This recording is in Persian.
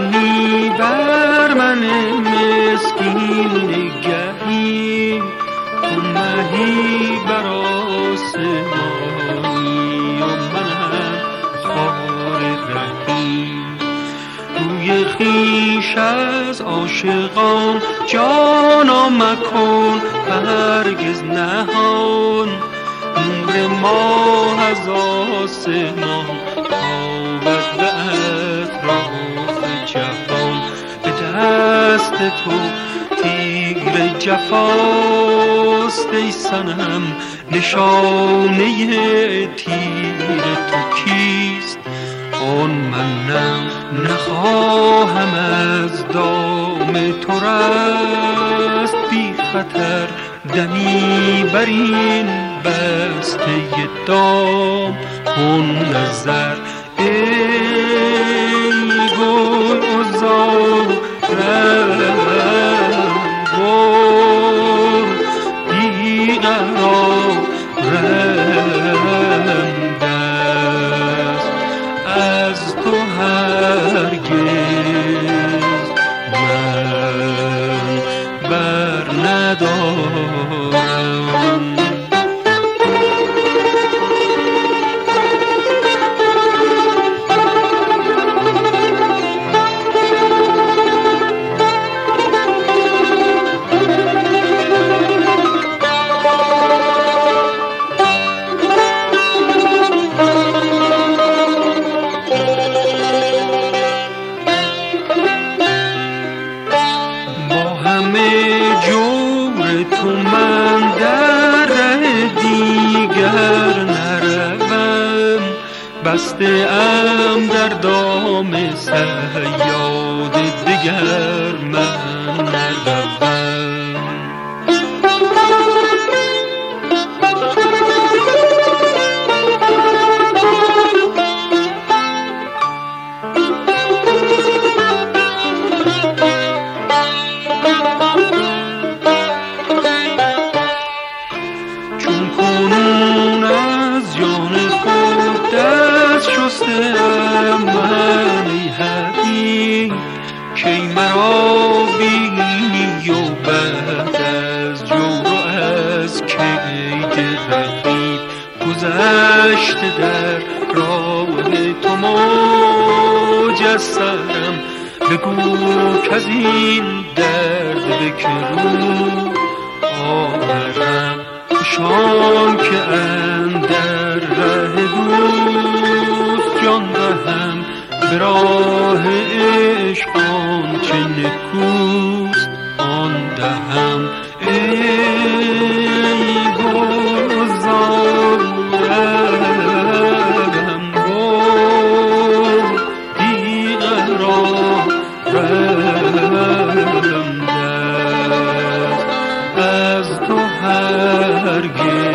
کنی بر من مسکین نگهی، تو مهی بر آسمانی و منم خار رهی. روی خویش از عاشقان جانا مکن هرگز نهان، نور ماه از آسمان تابد به اطراف جهان. به دست تو تیر جفاست ای صنم، نشانه تیر تو کیست؟ آن منم نخواهم از دام تو رست، بی خطر دمی بر این بسته دام کن نظر. ای گلزار بر بیقرارم دست، از تو هرگز من بر ندارم. تو من در ره دیگر نروم، بسته ام در دام صیاد دیگر من نروم. من ای حبیب کی مرا بینی و بعد از جور و از کید رقیب، گذشته در راه تو مجسرم. بگو کز این درد به که رو آورم، شان که اندر ره دوست جان دهم، به راه عشق آنچه نکوست آن دهم. ای گلزارم بر بیقرارم دست، از تو هرگز